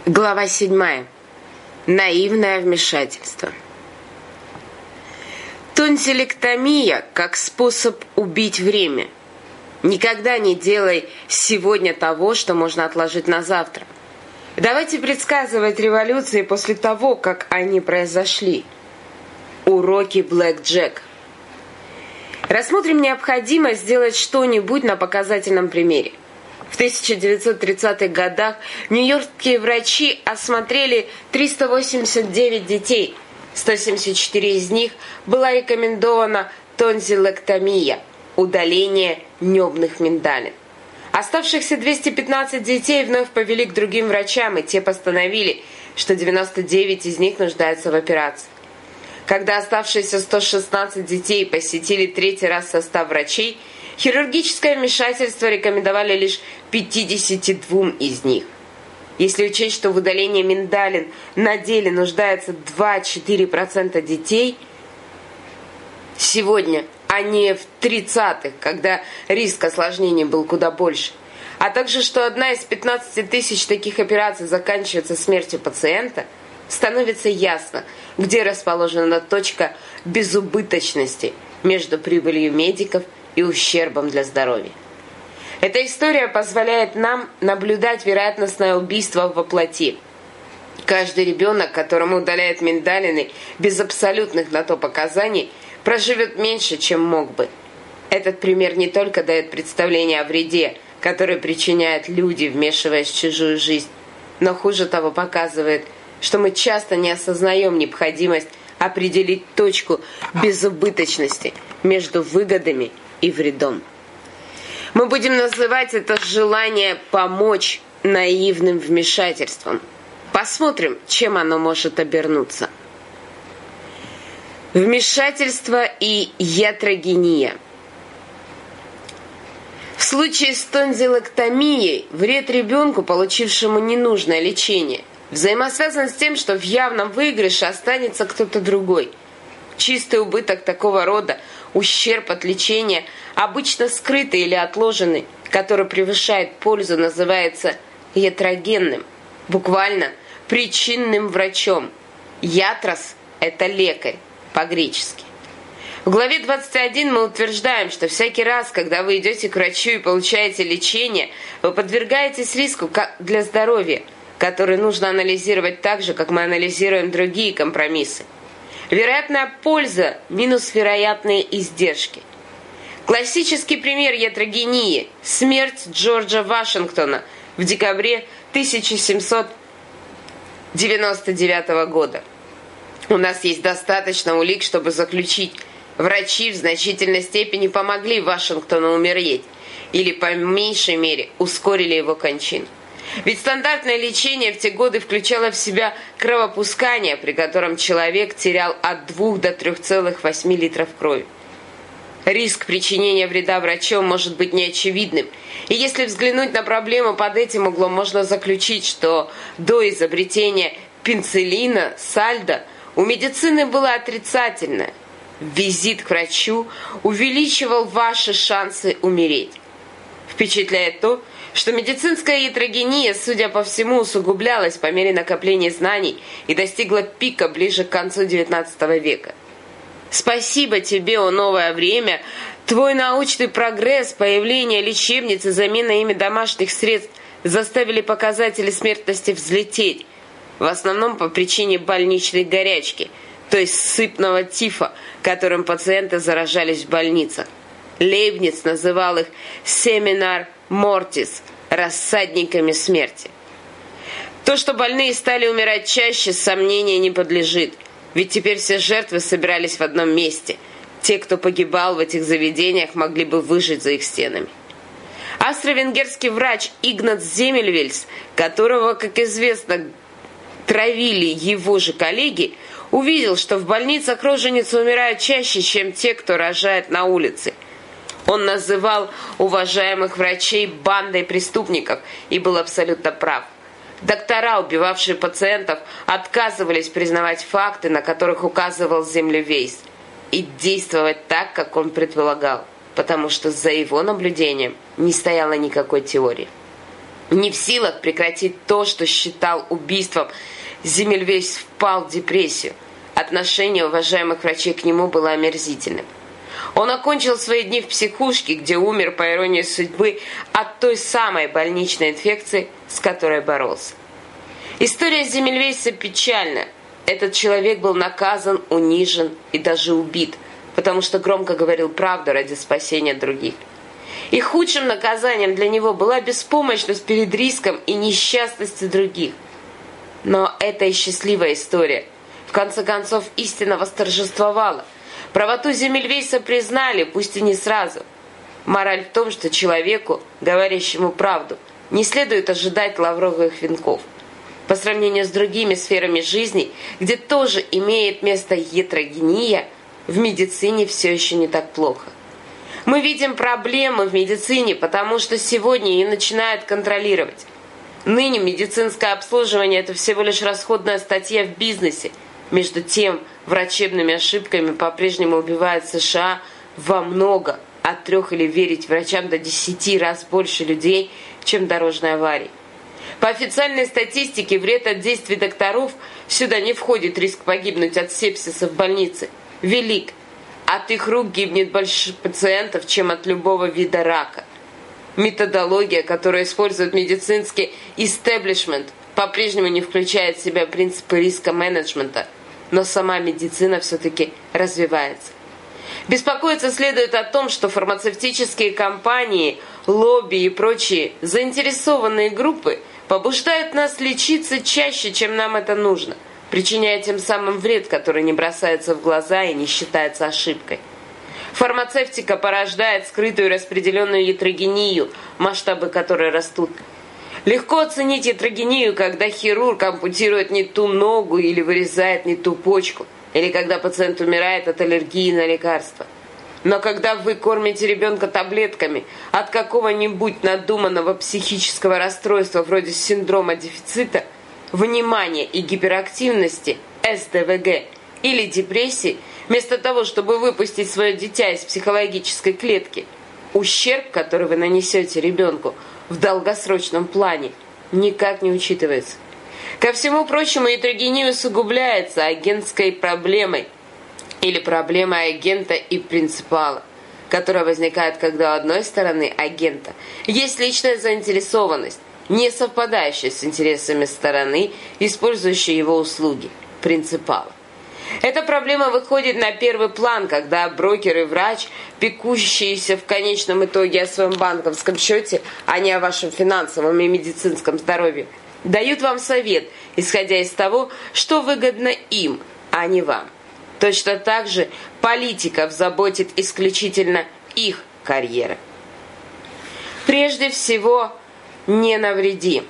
Глава 7. Наивное вмешательство. Тонзиллэктомия как способ убить время. Никогда не делай сегодня того, что можно отложить на завтра. Давайте предсказывать революции после того, как они произошли. Уроки Блэк Джек. Рассмотрим необходимость сделать что-нибудь на показательном примере. В 1930-х годах нью-йоркские врачи осмотрели 389 детей. 174 из них была рекомендована тонзиллэктомия – удаление небных миндалин. Оставшихся 215 детей вновь повели к другим врачам, и те постановили, что 99 из них нуждаются в операции. Когда оставшиеся 116 детей посетили третий раз состав врачей, хирургическое вмешательство рекомендовали лишь 52 из них. Если учесть, что в удалении миндалин на деле нуждается 2-4% детей сегодня, а не в 30-х, когда риск осложнений был куда больше, а также что одна из 15 тысяч таких операций заканчивается смертью пациента, становится ясно, где расположена точка безубыточности между прибылью медиков и ущербом для здоровья. Эта история позволяет нам наблюдать вероятностное убийство во плоти. Каждый ребенок, которому удаляют миндалины без абсолютных на то показаний, проживет меньше, чем мог бы. Этот пример не только дает представление о вреде, который причиняют люди, вмешиваясь в чужую жизнь, но хуже того показывает, что мы часто не осознаем необходимость определить точку безубыточности между выгодами и вредом. Мы будем называть это желание помочь наивным вмешательством. Посмотрим, чем оно может обернуться. Вмешательство и ятрогения. В случае с тонзиллэктомией вред ребенку, получившему ненужное лечение, взаимосвязан с тем, что в явном выигрыше останется кто-то другой. Чистый убыток такого рода, ущерб от лечения, обычно скрытый или отложенный, который превышает пользу, называется ятрогенным, буквально причинным врачом. Ятрос – это лекарь, по-гречески. В главе 21 мы утверждаем, что всякий раз, когда вы идете к врачу и получаете лечение, вы подвергаетесь риску для здоровья, который нужно анализировать так же, как мы анализируем другие компромиссы. Вероятная польза минус вероятные издержки. Классический пример ятрогении – смерть Джорджа Вашингтона в декабре 1799 года. У нас есть достаточно улик, чтобы заключить, врачи в значительной степени помогли Вашингтону умереть или, по меньшей мере, ускорили его кончину. Ведь стандартное лечение в те годы включало в себя кровопускание, при котором человек терял от 2 до 3,8 литров крови. Риск причинения вреда врачом может быть неочевидным, и если взглянуть на проблему под этим углом, можно заключить, что до изобретения пенициллина, сальдо, у медицины было отрицательное. Визит к врачу увеличивал ваши шансы умереть. Впечатляет то, что медицинская ятрогения, судя по всему, усугублялась по мере накопления знаний и достигла пика ближе к концу XIX века. Спасибо тебе, о новое время! Твой научный прогресс, появление лечебниц и замена ими домашних средств заставили показатели смертности взлететь, в основном по причине больничной горячки, то есть сыпного тифа, которым пациенты заражались в больницах. Лейбниц называл их «семинар мортис» – рассадниками смерти. То, что больные стали умирать чаще, сомнения не подлежит, ведь теперь все жертвы собирались в одном месте. Те, кто погибал в этих заведениях, могли бы выжить за их стенами. Австро-венгерский врач Игнац Земельвельс, которого, как известно, травили его же коллеги, увидел, что в больницах роженицы умирают чаще, чем те, кто рожает на улице. Он называл уважаемых врачей бандой преступников и был абсолютно прав. Доктора, убивавшие пациентов, отказывались признавать факты, на которых указывал Землевейс, и действовать так, как он предполагал, потому что за его наблюдением не стояло никакой теории. Не в силах прекратить то, что считал убийством, Земельвейс впал в депрессию. Отношение уважаемых врачей к нему было омерзительным. Он окончил свои дни в психушке, где умер, по иронии судьбы, от той самой больничной инфекции, с которой боролся. История Земельвейса печальна. Этот человек был наказан, унижен и даже убит, потому что громко говорил правду ради спасения других. И худшим наказанием для него была беспомощность перед риском и несчастностью других. Но это и счастливая история. В конце концов, истина восторжествовала. Правоту Земельвейса признали, пусть и не сразу. Мораль в том, что человеку, говорящему правду, не следует ожидать лавровых венков. По сравнению с другими сферами жизни, где тоже имеет место ятрогения, в медицине все еще не так плохо. Мы видим проблемы в медицине, потому что сегодня ее начинают контролировать. Ныне медицинское обслуживание – это всего лишь расходная статья в бизнесе. Между тем, врачебными ошибками по-прежнему убивают в США во много, от 3 или верить врачам до 10 раз больше людей, чем дорожной аварии. По официальной статистике, вред от действий докторов, сюда не входит риск погибнуть от сепсиса в больнице, велик. От их рук гибнет больше пациентов, чем от любого вида рака. Методология, которую использует медицинский истеблишмент, по-прежнему не включает в себя принципы риска-менеджмента, но сама медицина все-таки развивается. Беспокоиться следует о том, что фармацевтические компании, лобби и прочие заинтересованные группы побуждают нас лечиться чаще, чем нам это нужно, причиняя тем самым вред, который не бросается в глаза и не считается ошибкой. Фармацевтика порождает скрытую распределенную ятрогению, масштабы которой растут. Легко оценить ятрогению, когда хирург ампутирует не ту ногу или вырезает не ту почку, или когда пациент умирает от аллергии на лекарства. Но когда вы кормите ребенка таблетками от какого-нибудь надуманного психического расстройства вроде синдрома дефицита, внимания и гиперактивности, СДВГ, или депрессии, вместо того, чтобы выпустить свое дитя из психологической клетки, ущерб, который вы нанесете ребенку в долгосрочном плане, никак не учитывается. Ко всему прочему, ятрогения усугубляется агентской проблемой или проблемой агента и принципала, которая возникает, когда у одной стороны агента есть личная заинтересованность, не совпадающая с интересами стороны, использующей его услуги, принципала. Эта проблема выходит на первый план, когда брокер и врач, пекущиеся в конечном итоге о своем банковском счете, а не о вашем финансовом и медицинском здоровье, дают вам совет, исходя из того, что выгодно им, а не вам. Точно так же политиков заботит исключительно их карьера. Прежде всего, не навреди.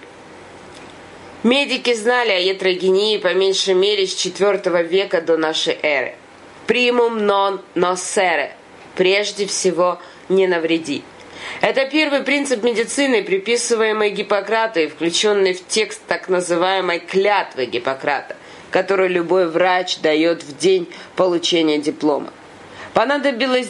Медики знали о ятрогении по меньшей мере с IV века до нашей эры. Primum non nocere. Прежде всего, не навреди. Это первый принцип медицины, приписываемый Гиппократу и включенный в текст так называемой клятвы Гиппократа, которую любой врач дает в день получения диплома. Понадобилось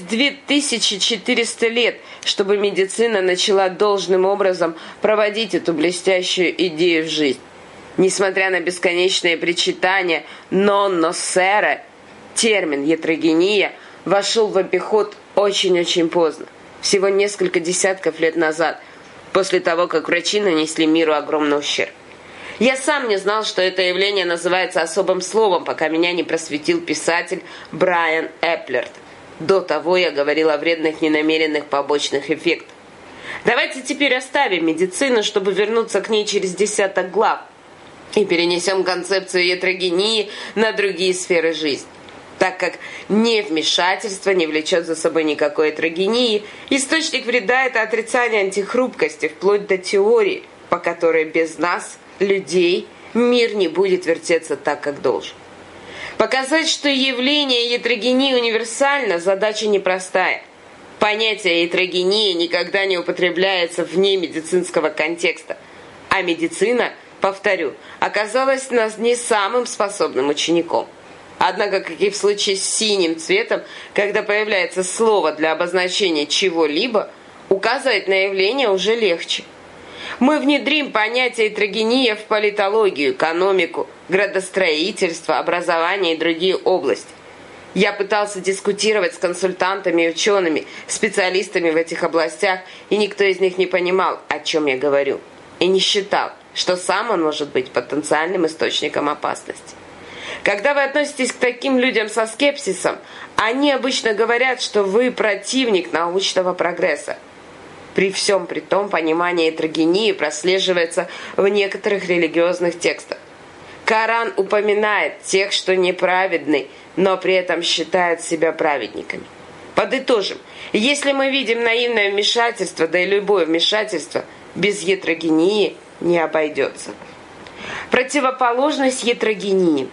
2400 лет, чтобы медицина начала должным образом проводить эту блестящую идею в жизнь. Несмотря на бесконечные причитания «non nocere», термин «ятрогения» вошел в обиход очень-очень поздно, всего несколько десятков лет назад, после того, как врачи нанесли миру огромный ущерб. Я сам не знал, что это явление называется особым словом, пока меня не просветил писатель Брайан Эпплерт. До того я говорил о вредных ненамеренных побочных эффектах. Давайте теперь оставим медицину, чтобы вернуться к ней через 10 глав, и перенесем концепцию ятрогении на другие сферы жизни. Так как невмешательство не влечет за собой никакой ятрогении, источник вреда – это отрицание антихрупкости, вплоть до теории, по которой без нас, людей, мир не будет вертеться так, как должен. Показать, что явление ятрогении универсально, задача непростая. Понятие ятрогения никогда не употребляется вне медицинского контекста, а медицина, повторю, оказалась не самым способным учеником. Однако, как и в случае с синим цветом, когда появляется слово для обозначения чего-либо, указывать на явление уже легче. Мы внедрим понятие ятрогения в политологию, экономику, градостроительство, образование и другие области. Я пытался дискутировать с консультантами и учеными, специалистами в этих областях, и никто из них не понимал, о чем я говорю, и не считал, что сам он может быть потенциальным источником опасности. Когда вы относитесь к таким людям со скепсисом, они обычно говорят, что вы противник научного прогресса. При всем при том, понимание ятрогении прослеживается в некоторых религиозных текстах. Коран упоминает тех, что неправедны, но при этом считают себя праведниками. Подытожим, если мы видим наивное вмешательство, да и любое вмешательство, без ятрогении не обойдется. Противоположность ятрогении.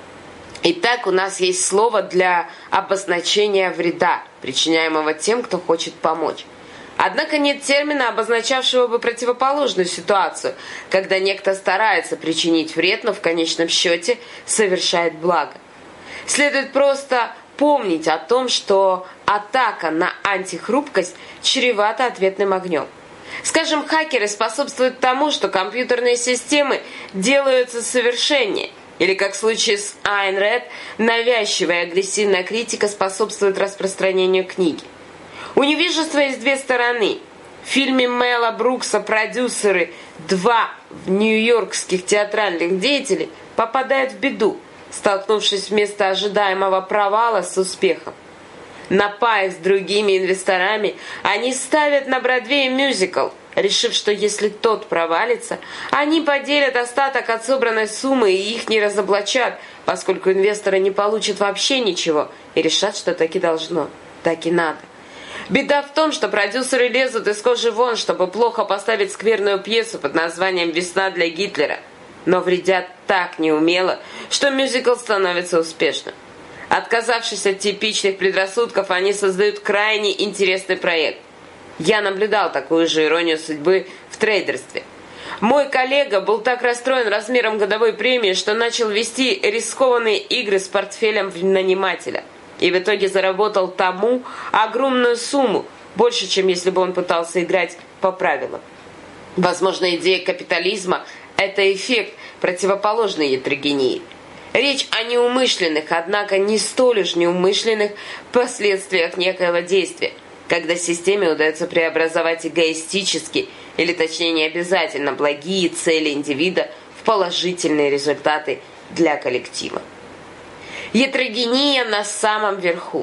Итак, у нас есть слово для обозначения вреда, причиняемого тем, кто хочет помочь. Однако нет термина, обозначавшего бы противоположную ситуацию, когда некто старается причинить вред, но в конечном счете совершает благо. Следует просто помнить о том, что атака на антихрупкость чревата ответным огнем. Скажем, хакеры способствуют тому, что компьютерные системы делаются совершеннее. Или, как в случае с Айн Рэд, навязчивая и агрессивная критика способствует распространению книги. У невежества есть две стороны. В фильме Мела Брукса продюсеры 2 нью-йоркских театральных деятелей попадают в беду, столкнувшись вместо ожидаемого провала с успехом. Напаясь с другими инвесторами, они ставят на Бродвее мюзикл, решив, что если тот провалится, они поделят остаток от собранной суммы и их не разоблачат, поскольку инвесторы не получат вообще ничего и решат, что так и должно, так и надо. Беда в том, что продюсеры лезут из кожи вон, чтобы плохо поставить скверную пьесу под названием «Весна для Гитлера», но вредят так неумело, что мюзикл становится успешным. Отказавшись от типичных предрассудков, они создают крайне интересный проект. Я наблюдал такую же иронию судьбы в трейдерстве. Мой коллега был так расстроен размером годовой премии, что начал вести рискованные игры с портфелем нанимателя. И в итоге заработал тому огромную сумму, больше, чем если бы он пытался играть по правилам. Возможно, идея капитализма – это эффект, противоположный ятрогении. Речь о неумышленных, однако не столь уж неумышленных последствиях некоего действия, когда системе удается преобразовать эгоистически, или точнее не обязательно благие цели индивида в положительные результаты для коллектива. Ятрогения на самом верху.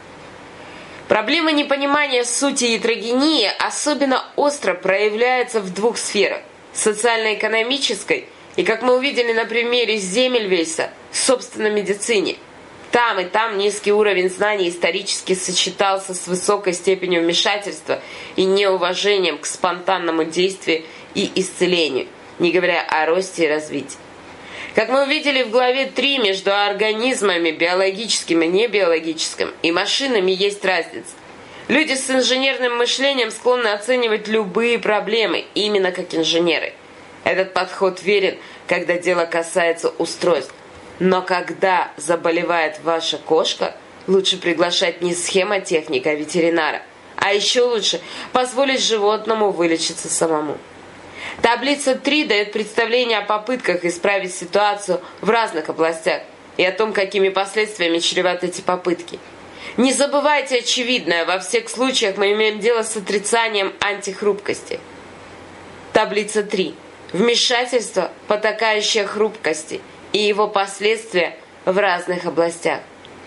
Проблема непонимания сути ятрогении особенно остро проявляется в двух сферах – социально-экономической и, как мы увидели на примере Земельвейса, собственно медицине. Там и там низкий уровень знаний исторически сочетался с высокой степенью вмешательства и неуважением к спонтанному действию и исцелению, не говоря о росте и развитии. Как мы увидели в главе 3, между организмами биологическим и небиологическим и машинами есть разница. Люди с инженерным мышлением склонны оценивать любые проблемы именно как инженеры. Этот подход верен, когда дело касается устройств. Но когда заболевает ваша кошка, лучше приглашать не схемотехника, а ветеринара. А еще лучше позволить животному вылечиться самому. Таблица 3 дает представление о попытках исправить ситуацию в разных областях и о том, какими последствиями чреваты эти попытки. Не забывайте очевидное, во всех случаях мы имеем дело с отрицанием антихрупкости. Таблица 3. Вмешательство, потакающее хрупкости, и его последствия в разных областях.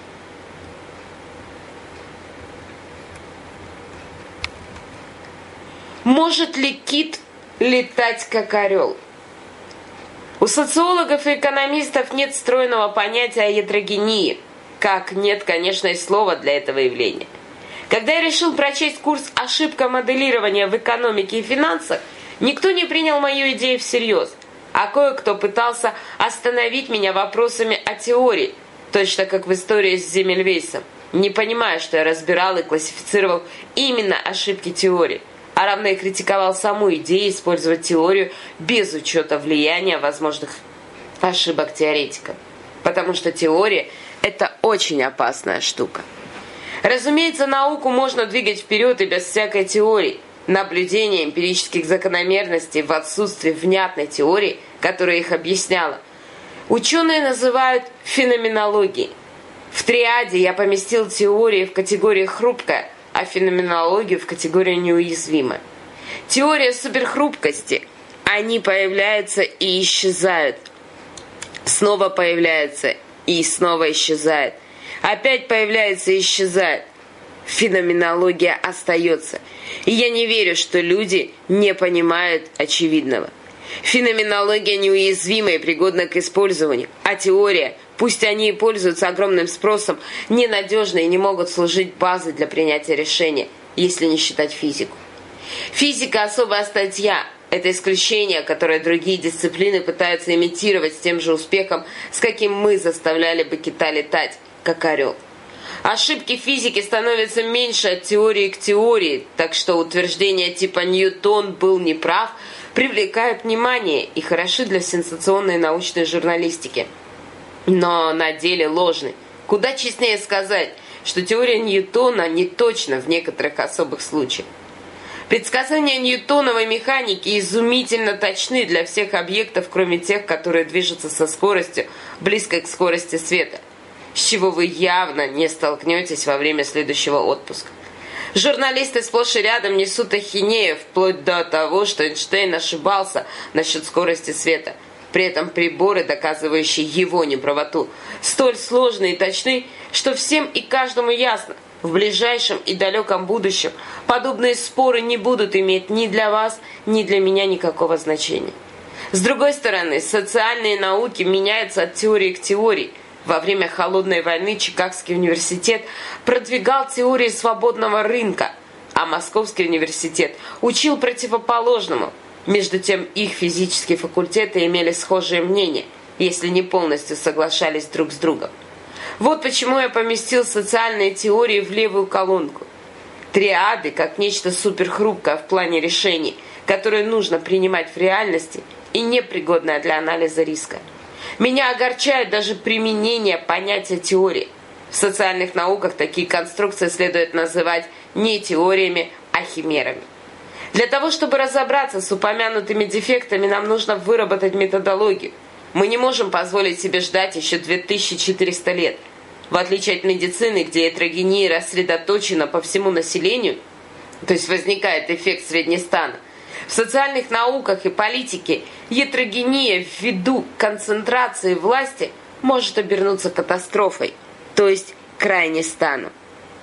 Может ли кит летать как орел? У социологов и экономистов нет стройного понятия о ятрогении, как нет, конечно, и слова для этого явления. Когда я решил прочесть курс «Ошибка моделирования в экономике и финансах», никто не принял мою идею всерьез, а кое-кто пытался остановить меня вопросами о теории, точно как в истории с Земельвейсом, не понимая, что я разбирал и классифицировал именно ошибки теории, а равно и критиковал саму идею использовать теорию без учета влияния возможных ошибок теоретиков. Потому что теория – это очень опасная штука. Разумеется, науку можно двигать вперед и без всякой теории, наблюдение эмпирических закономерностей в отсутствии внятной теории, которая их объясняла, ученые называют феноменологией. В триаде я поместил теории в категорию «хрупкая», а феноменологию в категорию «неуязвимая». Теория суперхрупкости. Они появляются и исчезают. Снова появляются и снова исчезают. Опять появляется и исчезает. Феноменология остается. И я не верю, что люди не понимают очевидного. Феноменология неуязвима и пригодна к использованию, а теория, пусть они и пользуются огромным спросом, ненадежны и не могут служить базой для принятия решения, если не считать физику. Физика – особая статья. Это исключение, которое другие дисциплины пытаются имитировать с тем же успехом, с каким мы заставляли бы кита летать, как орел. Ошибки физики становятся меньше от теории к теории, так что утверждения типа «Ньютон был неправ» привлекают внимание и хороши для сенсационной научной журналистики. Но на деле ложны. Куда честнее сказать, что теория Ньютона не точна в некоторых особых случаях. Предсказания ньютоновой механики изумительно точны для всех объектов, кроме тех, которые движутся со скоростью, близкой к скорости света, с чего вы явно не столкнетесь во время следующего отпуска. Журналисты сплошь и рядом несут ахинею, вплоть до того, что Эйнштейн ошибался насчет скорости света. При этом приборы, доказывающие его неправоту, столь сложны и точны, что всем и каждому ясно, в ближайшем и далеком будущем подобные споры не будут иметь ни для вас, ни для меня никакого значения. С другой стороны, социальные науки меняются от теории к теории. Во время Холодной войны Чикагский университет продвигал теории свободного рынка, а Московский университет учил противоположному. Между тем, их физические факультеты имели схожие мнения, если не полностью соглашались друг с другом. Вот почему я поместил социальные теории в левую колонку. Триады как нечто суперхрупкое в плане решений, которые нужно принимать в реальности и непригодное для анализа риска. Меня огорчает даже применение понятия теории. В социальных науках такие конструкции следует называть не теориями, а химерами. Для того, чтобы разобраться с упомянутыми дефектами, нам нужно выработать методологию. Мы не можем позволить себе ждать еще 2400 лет. В отличие от медицины, где этерогения рассредоточена по всему населению, то есть возникает эффект среднестана, в социальных науках и политике гетерогения ввиду концентрации власти может обернуться катастрофой, то есть крайнестаном.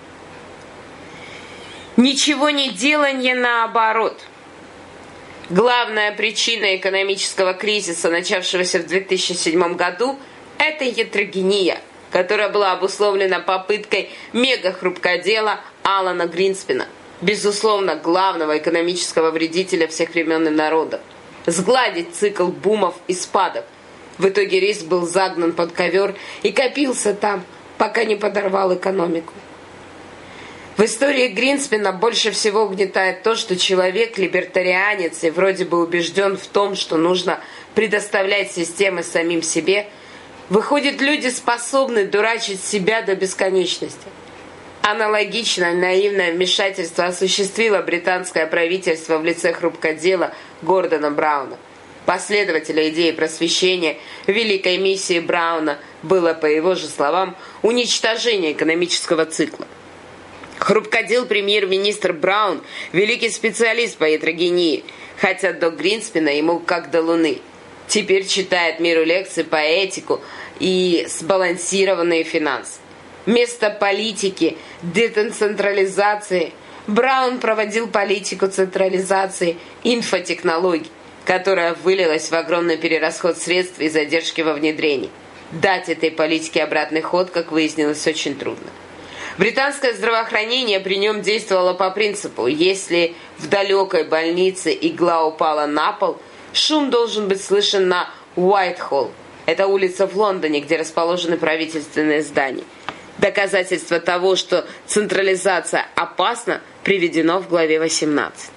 Ничего не делание наоборот. Главная причина экономического кризиса, начавшегося в 2007 году, это гетерогения, которая была обусловлена попыткой мегахрупкодела Алана Гринспена, безусловно, главного экономического вредителя всех времен и народов, сгладить цикл бумов и спадов. В итоге риск был загнан под ковер и копился там, пока не подорвал экономику. В истории Гринспена больше всего угнетает то, что человек либертарианец и вроде бы убежден в том, что нужно предоставлять системы самим себе. Выходит, люди способны дурачить себя до бесконечности. Аналогичное наивное вмешательство осуществило британское правительство в лице хрупкодела Гордона Брауна. Последователя идеи просвещения великой миссии Брауна было, по его же словам, уничтожение экономического цикла. Хрупкодел премьер-министр Браун – великий специалист по гетерогении, хотя до Гринспена ему как до Луны. Теперь читает миру лекции по этику и сбалансированные финансы. Вместо политики децентрализации Браун проводил политику централизации инфотехнологий, которая вылилась в огромный перерасход средств и задержки во внедрении. Дать этой политике обратный ход, как выяснилось, очень трудно. Британское здравоохранение при нем действовало по принципу: если в далекой больнице игла упала на пол, шум должен быть слышен на Уайтхолл. Это улица в Лондоне, где расположены правительственные здания. Доказательство того, что централизация опасна, приведено в главе 18.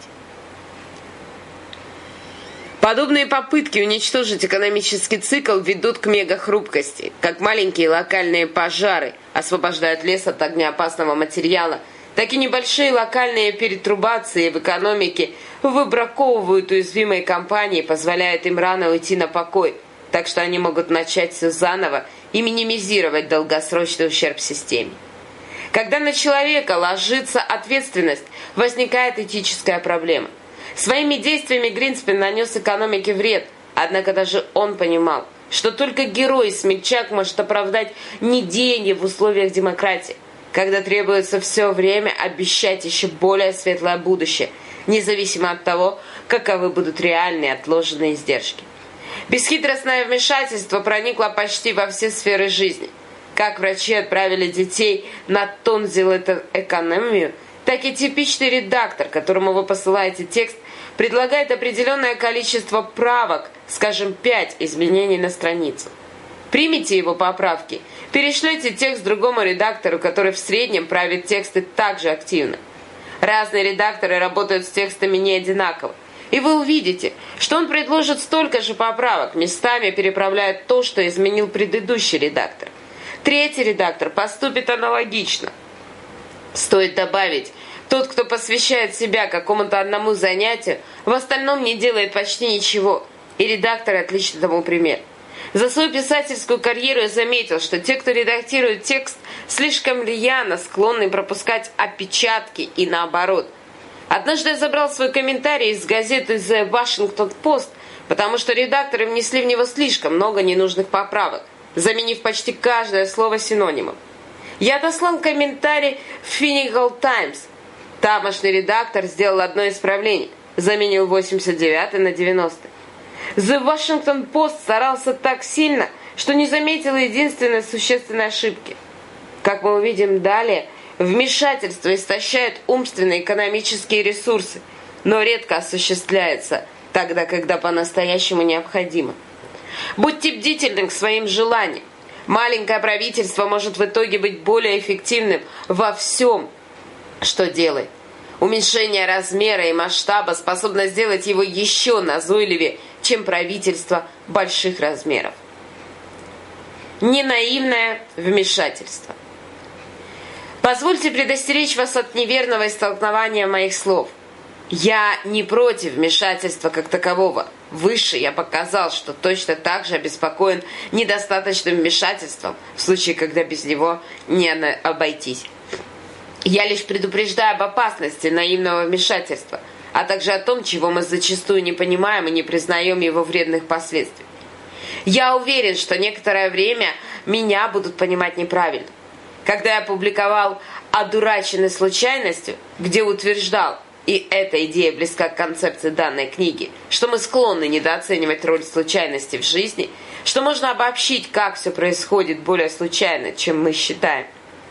Подобные попытки уничтожить экономический цикл ведут к мегахрупкости, как маленькие локальные пожары освобождают лес от огнеопасного материала, так и небольшие локальные перетрубации в экономике выбраковывают уязвимые компании, позволяют им рано уйти на покой, так что они могут начать все заново и минимизировать долгосрочный ущерб системе. Когда на человека ложится ответственность, возникает этическая проблема. Своими действиями Гринспен нанес экономике вред, однако даже он понимал, что только герой и смельчак может оправдать недеяние в условиях демократии, когда требуется все время обещать еще более светлое будущее, независимо от того, каковы будут реальные отложенные издержки. Бесхитростное вмешательство проникло почти во все сферы жизни. Как врачи отправили детей на тонзиллэкономию, так и типичный редактор, которому вы посылаете текст, предлагает определенное количество правок, скажем, 5 изменений на страницу. Примите его поправки, перешлете текст другому редактору, который в среднем правит тексты так же активно. Разные редакторы работают с текстами не одинаково, и вы увидите, что он предложит столько же поправок, местами переправляет то, что изменил предыдущий редактор. Третий редактор поступит аналогично. Стоит добавить, тот, кто посвящает себя какому-то одному занятию, в остальном не делает почти ничего, и редактор отлично тому пример. За свою писательскую карьеру я заметил, что те, кто редактирует текст, слишком рьяно склонны пропускать опечатки и наоборот. Однажды я забрал свой комментарий из газеты The Washington Post, потому что редакторы внесли в него слишком много ненужных поправок, заменив почти каждое слово синонимом. Я отослал комментарий в Financial Times. Тамошний редактор сделал одно исправление, заменил 89 на 90. The Washington Post старался так сильно, что не заметил единственной существенной ошибки. Как мы увидим далее, вмешательство истощает умственные и экономические ресурсы, но редко осуществляется тогда, когда по-настоящему необходимо. Будьте бдительны к своим желаниям. Маленькое правительство может в итоге быть более эффективным во всем, что делает. Уменьшение размера и масштаба способно сделать его еще назойливее, чем правительство больших размеров. Ненаивное вмешательство. Позвольте предостеречь вас от неверного истолкования моих слов. Я не против вмешательства как такового. Выше я показал, что точно так же обеспокоен недостаточным вмешательством, в случае, когда без него не обойтись. Я лишь предупреждаю об опасности наивного вмешательства, а также о том, чего мы зачастую не понимаем и не признаем его вредных последствий. Я уверен, что некоторое время меня будут понимать неправильно. Когда я публиковал «Одураченный случайностью», где утверждал, и эта идея близка к концепции данной книги, что мы склонны недооценивать роль случайности в жизни, что можно обобщить, как все происходит более случайно, чем мы считаем.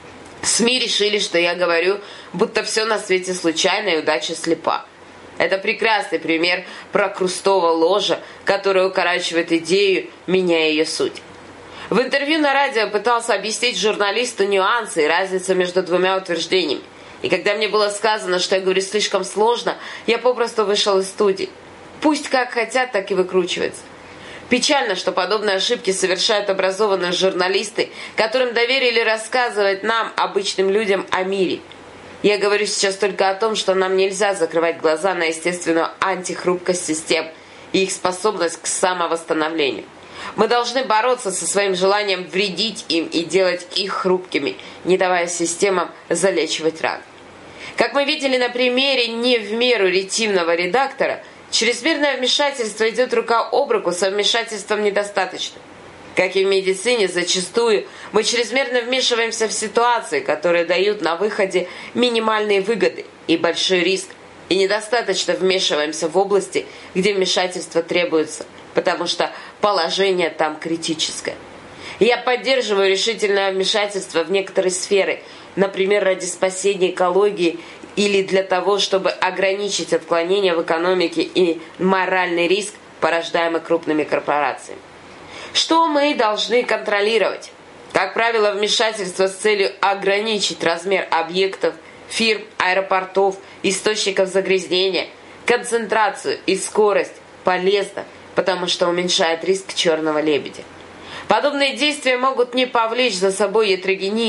СМИ решили, что я говорю, будто все на свете случайно и удача слепа. Это прекрасный пример прокрустового ложа, который укорачивает идею, меняя ее суть. В интервью на радио пытался объяснить журналисту нюансы и разницу между двумя утверждениями. И когда мне было сказано, что я говорю слишком сложно, я попросту вышел из студии. Пусть как хотят, так и выкручиваются. Печально, что подобные ошибки совершают образованные журналисты, которым доверили рассказывать нам, обычным людям, о мире. Я говорю сейчас только о том, что нам нельзя закрывать глаза на естественную антихрупкость систем и их способность к самовосстановлению. Мы должны бороться со своим желанием вредить им и делать их хрупкими, не давая системам залечивать раны. Как мы видели на примере не в меру ретивного редактора, чрезмерное вмешательство идет рука об руку со вмешательством недостаточным. Как и в медицине, зачастую мы чрезмерно вмешиваемся в ситуации, которые дают на выходе минимальные выгоды и большой риск, и недостаточно вмешиваемся в области, где вмешательство требуется, потому что положение там критическое. Я поддерживаю решительное вмешательство в некоторые сферы, например, ради спасения экологии или для того, чтобы ограничить отклонения в экономике и моральный риск, порождаемый крупными корпорациями. Что мы должны контролировать? Как правило, вмешательство с целью ограничить размер объектов, фирм, аэропортов, источников загрязнения, концентрацию и скорость полезно, потому что уменьшает риск черного лебедя. Подобные действия могут не повлечь за собой ятрогению,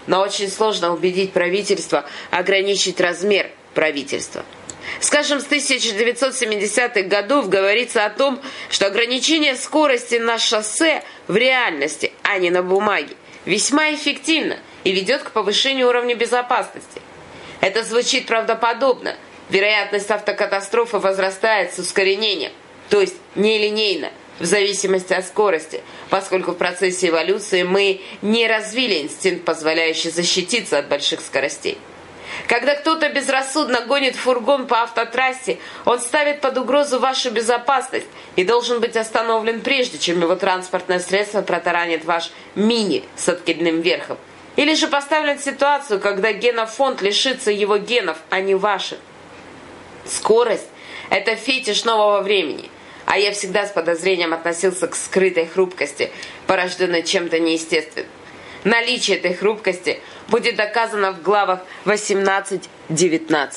но очень сложно убедить правительство ограничить размер правительства. Скажем, с 1970-х годов говорится о том, что ограничение скорости на шоссе в реальности, а не на бумаге, весьма эффективно и ведет к повышению уровня безопасности. Это звучит правдоподобно. Вероятность автокатастрофы возрастает с ускорением, то есть нелинейно, в зависимости от скорости, поскольку в процессе эволюции мы не развили инстинкт, позволяющий защититься от больших скоростей. Когда кто-то безрассудно гонит фургон по автотрассе, он ставит под угрозу вашу безопасность и должен быть остановлен прежде, чем его транспортное средство протаранит ваш мини с откидным верхом. Или же поставлен в ситуацию, когда генофонд лишится его генов, а не ваших. Скорость – это фетиш нового времени, а я всегда с подозрением относился к скрытой хрупкости, порожденной чем-то неестественным. Наличие этой хрупкости будет доказано в главах 18-19.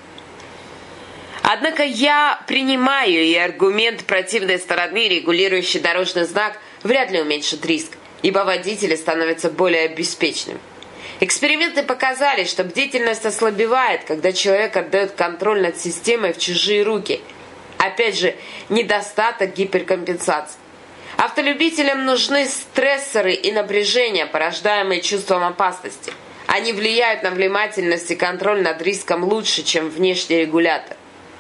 Однако я принимаю и аргумент противной стороны, регулирующий дорожный знак, вряд ли уменьшит риск, ибо водители становятся более обеспеченными. Эксперименты показали, что бдительность ослабевает, когда человек отдает контроль над системой в чужие руки. Опять же, недостаток гиперкомпенсации. Автолюбителям нужны стрессоры и напряжение, порождаемые чувством опасности. Они влияют на внимательность и контроль над риском лучше, чем внешний регулятор.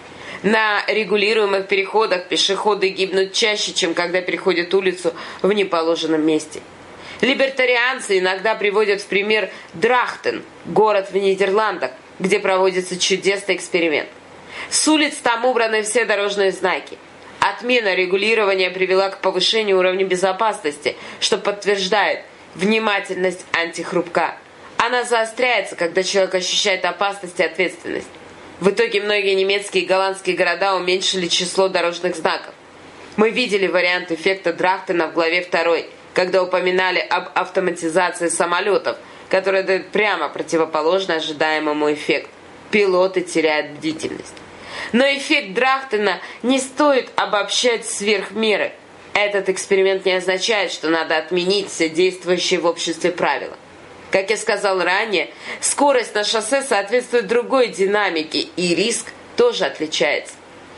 На регулируемых переходах пешеходы гибнут чаще, чем когда переходят улицу в неположенном месте. Либертарианцы иногда приводят в пример Драхтен, город в Нидерландах, где проводится чудесный эксперимент. С улиц там убраны все дорожные знаки. Отмена регулирования привела к повышению уровня безопасности, что подтверждает внимательность антихрупка. Она заостряется, когда человек ощущает опасность и ответственность. В итоге многие немецкие и голландские города уменьшили число дорожных знаков. Мы видели вариант эффекта Драхтена в главе 2, когда упоминали об автоматизации самолетов, которая дает прямо противоположный ожидаемому эффект. Пилоты теряют бдительность. Но эффект Драхтена не стоит обобщать сверх меры. Этот эксперимент не означает, что надо отменить все действующие в обществе правила. Как я сказал ранее, скорость на шоссе соответствует другой динамике, и риск тоже отличается.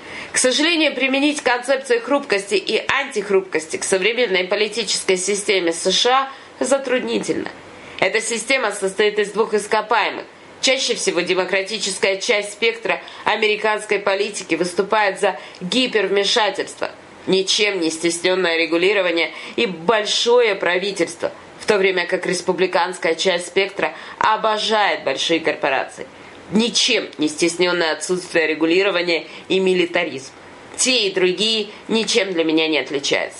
К сожалению, применить концепции хрупкости и антихрупкости к современной политической системе США затруднительно. Эта система состоит из двух ископаемых. Чаще всего демократическая часть спектра американской политики выступает за гипервмешательство, ничем не стесненное регулирование и большое правительство, в то время как республиканская часть спектра обожает большие корпорации. Ничем не стесненное отсутствие регулирования и милитаризм. Те и другие ничем для меня не отличаются.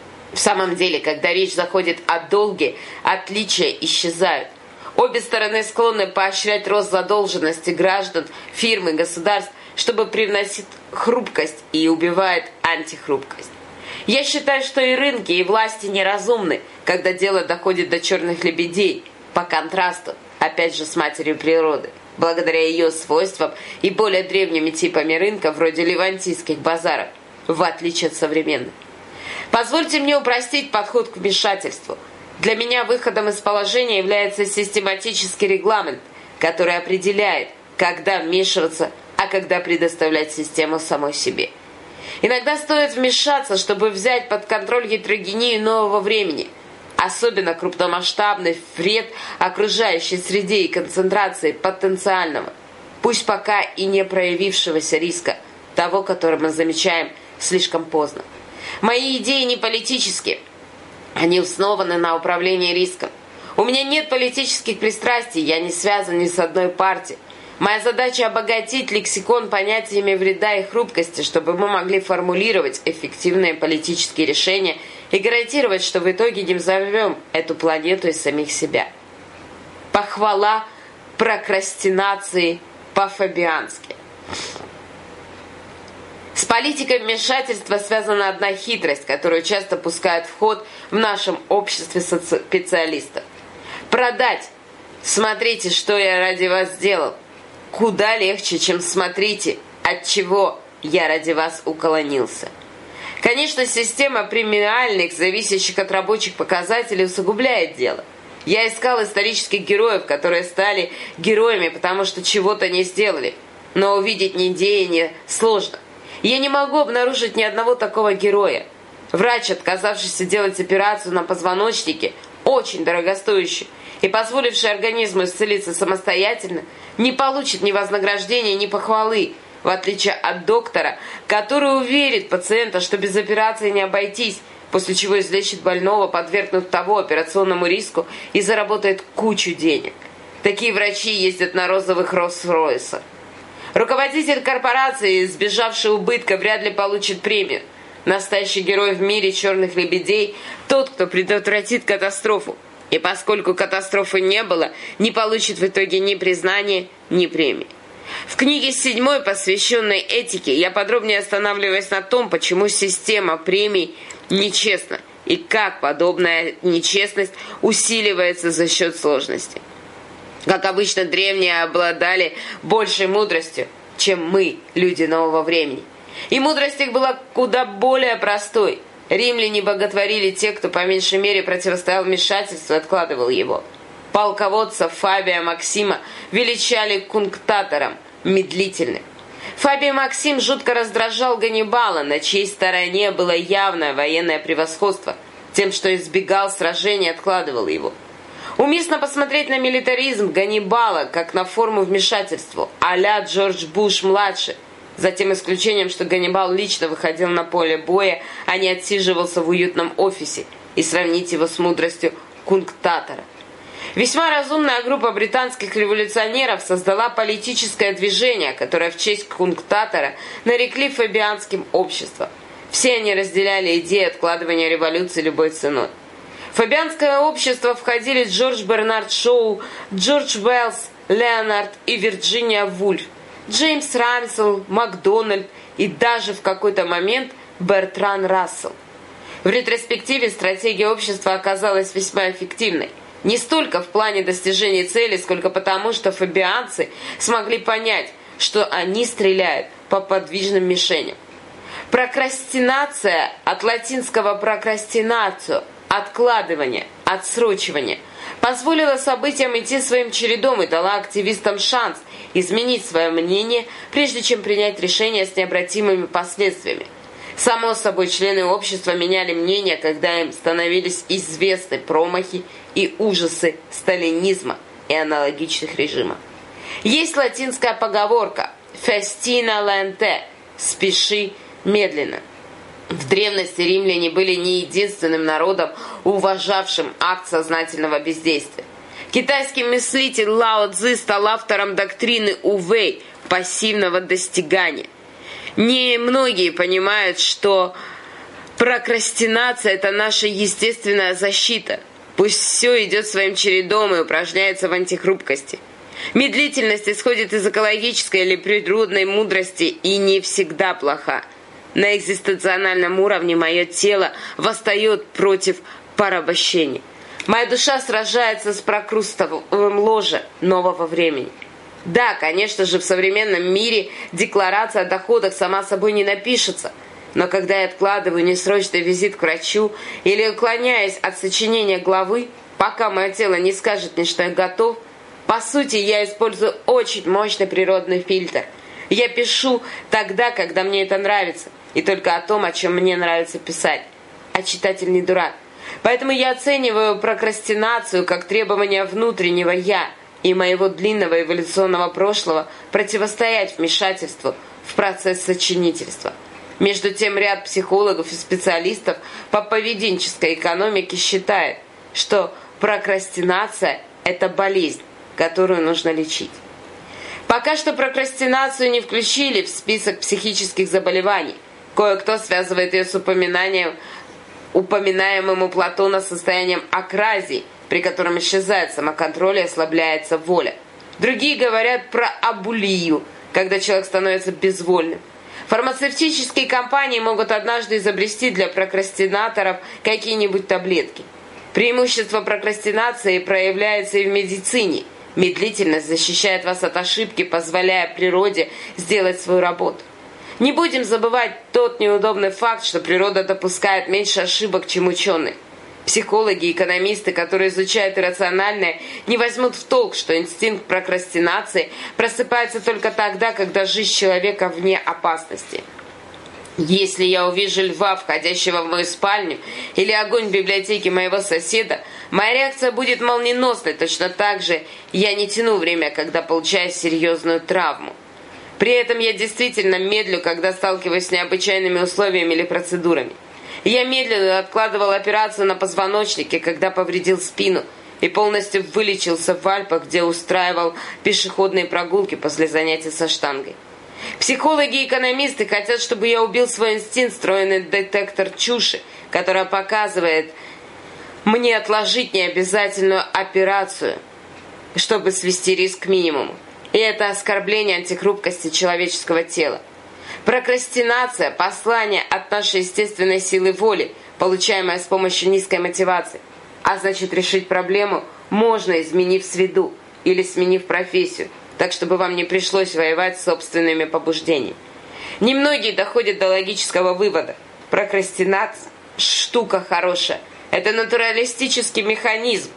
В самом деле, когда речь заходит о долге, отличия исчезают. Обе стороны склонны поощрять рост задолженности граждан, фирм и государств, чтобы привносить хрупкость и убивает антихрупкость. Я считаю, что и рынки, и власти неразумны, когда дело доходит до черных лебедей, по контрасту, опять же, с матерью природы, благодаря ее свойствам и более древними типами рынка, вроде левантийских базаров, в отличие от современных. Позвольте мне упростить подход к вмешательству. Для меня выходом из положения является систематический регламент, который определяет, когда вмешиваться, а когда предоставлять систему самой себе. Иногда стоит вмешаться, чтобы взять под контроль гетерогению нового времени, особенно крупномасштабный вред окружающей среде и концентрации потенциального, пусть пока и не проявившегося риска, того, который мы замечаем слишком поздно. Мои идеи не политические. Они основаны на управлении риском. У меня нет политических пристрастий, я не связан ни с одной партией. Моя задача – обогатить лексикон понятиями вреда и хрупкости, чтобы мы могли формулировать эффективные политические решения и гарантировать, что в итоге не взорвем эту планету и самих себя. Похвала прокрастинации по-фабиански. С политикой вмешательства связана одна хитрость, которую часто пускают в ход в нашем обществе специалистов. Продать. Смотрите, что я ради вас сделал. Куда легче, чем смотрите, от чего я ради вас уклонился. Конечно, система премиальных, зависящих от рабочих показателей, усугубляет дело. Я искал исторических героев, которые стали героями, потому что чего-то не сделали. Но увидеть недеяние сложно. Я не могу обнаружить ни одного такого героя. Врач, отказавшийся делать операцию на позвоночнике, очень дорогостоящую, и позволивший организму исцелиться самостоятельно, не получит ни вознаграждения, ни похвалы, в отличие от доктора, который уверит пациента, что без операции не обойтись, после чего излечит больного, подвергнув того операционному риску и заработает кучу денег. Такие врачи ездят на розовых Роллс-Ройсах. Руководитель корпорации, избежавший убытка, вряд ли получит премию. Настоящий герой в мире черных лебедей – тот, кто предотвратит катастрофу. И поскольку катастрофы не было, не получит в итоге ни признания, ни премии. В книге 7, посвященной этике, я подробнее останавливаюсь на том, почему система премий нечестна и как подобная нечестность усиливается за счет сложности. Как обычно, древние обладали большей мудростью, чем мы, люди нового времени. И мудрость их была куда более простой. Римляне боготворили тех, кто по меньшей мере противостоял вмешательству и откладывал его. Полководца Фабия Максима величали кунктатором, медлительным. Фабий Максим жутко раздражал Ганнибала, на чьей стороне было явное военное превосходство, тем, что избегал сражений и откладывал его. Уместно посмотреть на милитаризм Ганнибала, как на форму вмешательства, а-ля Джордж Буш-младший, за тем исключением, что Ганнибал лично выходил на поле боя, а не отсиживался в уютном офисе, и сравнить его с мудростью кунктатора. Весьма разумная группа британских революционеров создала политическое движение, которое в честь кунктатора нарекли фабианским обществом. Все они разделяли идеи откладывания революции любой ценой. В фабианское общество входили Джордж Бернард Шоу, Джордж Уэллс, Леонард и Вирджиния Вульф, Джеймс Рамсел, Макдональд и даже в какой-то момент Бертран Рассел. В ретроспективе стратегия общества оказалась весьма эффективной. Не столько в плане достижения цели, сколько потому, что фабианцы смогли понять, что они стреляют по подвижным мишеням. Прокрастинация от латинского прокрастинацию – откладывание, отсрочивание – позволила событиям идти своим чередом и дала активистам шанс изменить свое мнение, прежде чем принять решение с необратимыми последствиями. Само собой, члены общества меняли мнение, когда им становились известны промахи и ужасы сталинизма и аналогичных режимов. Есть латинская поговорка «festina lente» – «спеши медленно». В древности римляне были не единственным народом, уважавшим акт сознательного бездействия. Китайский мыслитель Лао Цзы стал автором доктрины Увэй – пассивного достигания. Немногие понимают, что прокрастинация – это наша естественная защита. Пусть все идет своим чередом и упражняется в антихрупкости. Медлительность исходит из экологической или природной мудрости и не всегда плоха. На экзистенциональном уровне мое тело восстает против порабощения. Моя душа сражается с прокрустовым ложе нового времени. Да, конечно же, в современном мире декларация о доходах сама собой не напишется. Но когда я откладываю несрочный визит к врачу или уклоняюсь от сочинения главы, пока мое тело не скажет мне, что я готов, по сути, я использую очень мощный природный фильтр. Я пишу тогда, когда мне это нравится, и только о том, о чем мне нравится писать. А читатель не дурак. Поэтому я оцениваю прокрастинацию как требование внутреннего «я» и моего длинного эволюционного прошлого противостоять вмешательству в процесс сочинительства. Между тем, ряд психологов и специалистов по поведенческой экономике считает, что прокрастинация – это болезнь, которую нужно лечить. Пока что прокрастинацию не включили в список психических заболеваний. Кое-кто связывает ее с упоминаемым у Платона состоянием акразии, при котором исчезает самоконтроль и ослабляется воля. Другие говорят про абулию, когда человек становится безвольным. Фармацевтические компании могут однажды изобрести для прокрастинаторов какие-нибудь таблетки. Преимущество прокрастинации проявляется и в медицине. Медлительность защищает вас от ошибки, позволяя природе сделать свою работу. Не будем забывать тот неудобный факт, что природа допускает меньше ошибок, чем ученые. Психологи и экономисты, которые изучают иррациональное, не возьмут в толк, что инстинкт прокрастинации просыпается только тогда, когда жизнь человека вне опасности. Если я увижу льва, входящего в мою спальню, или огонь в библиотеке моего соседа, моя реакция будет молниеносной. Точно так же я не тяну время, когда получаю серьезную травму. При этом я действительно медлю, когда сталкиваюсь с необычайными условиями или процедурами. Я медленно откладывал операцию на позвоночнике, когда повредил спину, и полностью вылечился в Альпах, где устраивал пешеходные прогулки после занятий со штангой. Психологи и экономисты хотят, чтобы я убил свой инстинкт, встроенный детектор чуши, который показывает мне отложить необязательную операцию, чтобы свести риск к минимуму. И это оскорбление антихрупкости человеческого тела. Прокрастинация – послание от нашей естественной силы воли, получаемое с помощью низкой мотивации. А значит, решить проблему можно, изменив среду или сменив профессию, так чтобы вам не пришлось воевать с собственными побуждениями. Немногие доходят до логического вывода. Прокрастинация – штука хорошая. Это натуралистический механизм.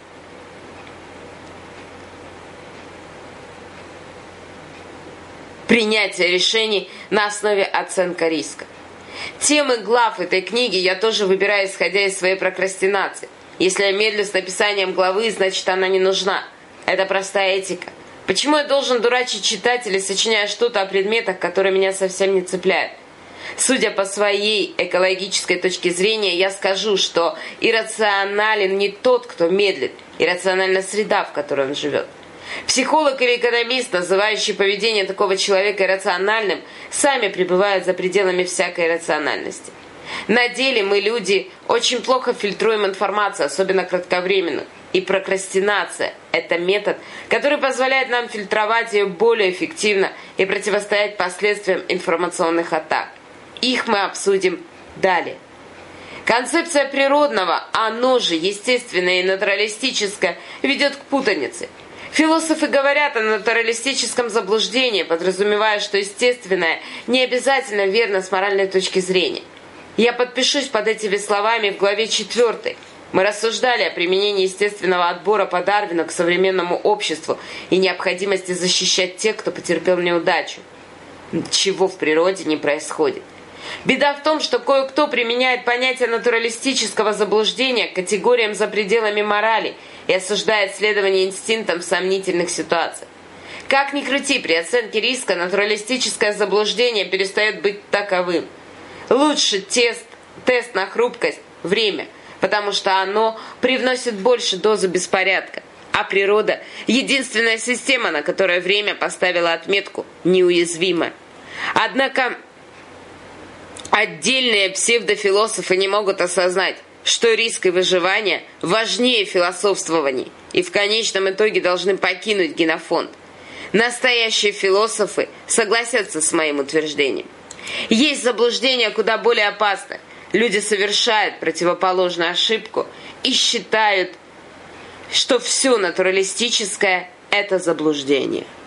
Принятие решений на основе оценки риска. Темы глав этой книги я тоже выбираю, исходя из своей прокрастинации. Если я медлю с написанием главы, значит она не нужна. Это простая этика. Почему я должен дурачить читателей, сочиняя что-то о предметах, которые меня совсем не цепляют? Судя по своей экологической точке зрения, я скажу, что иррационален не тот, кто медлит, иррациональна среда, в которой он живет. Психолог или экономист, называющий поведение такого человека иррациональным, сами пребывают за пределами всякой рациональности. На деле мы, люди, очень плохо фильтруем информацию, особенно кратковременную. И прокрастинация – это метод, который позволяет нам фильтровать ее более эффективно и противостоять последствиям информационных атак. Их мы обсудим далее. Концепция природного, оно же естественное и натуралистическое, ведет к путанице. Философы говорят о натуралистическом заблуждении, подразумевая, что естественное не обязательно верно с моральной точки зрения. Я подпишусь под этими словами в главе 4. Мы рассуждали о применении естественного отбора по Дарвину к современному обществу и необходимости защищать тех, кто потерпел неудачу, чего в природе не происходит. Беда в том, что кое-кто применяет понятие натуралистического заблуждения к категориям за пределами морали и осуждает следование инстинктам в сомнительных ситуациях. Как ни крути, при оценке риска натуралистическое заблуждение перестает быть таковым. Лучше тест на хрупкость – время, потому что оно привносит больше дозу беспорядка. А природа – единственная система, на которой время поставило отметку «неуязвимо». Однако отдельные псевдофилософы не могут осознать, что риск и выживание важнее философствований и в конечном итоге должны покинуть генофонд. Настоящие философы согласятся с моим утверждением. Есть заблуждения куда более опасны. Люди совершают противоположную ошибку и считают, что все натуралистическое – это заблуждение.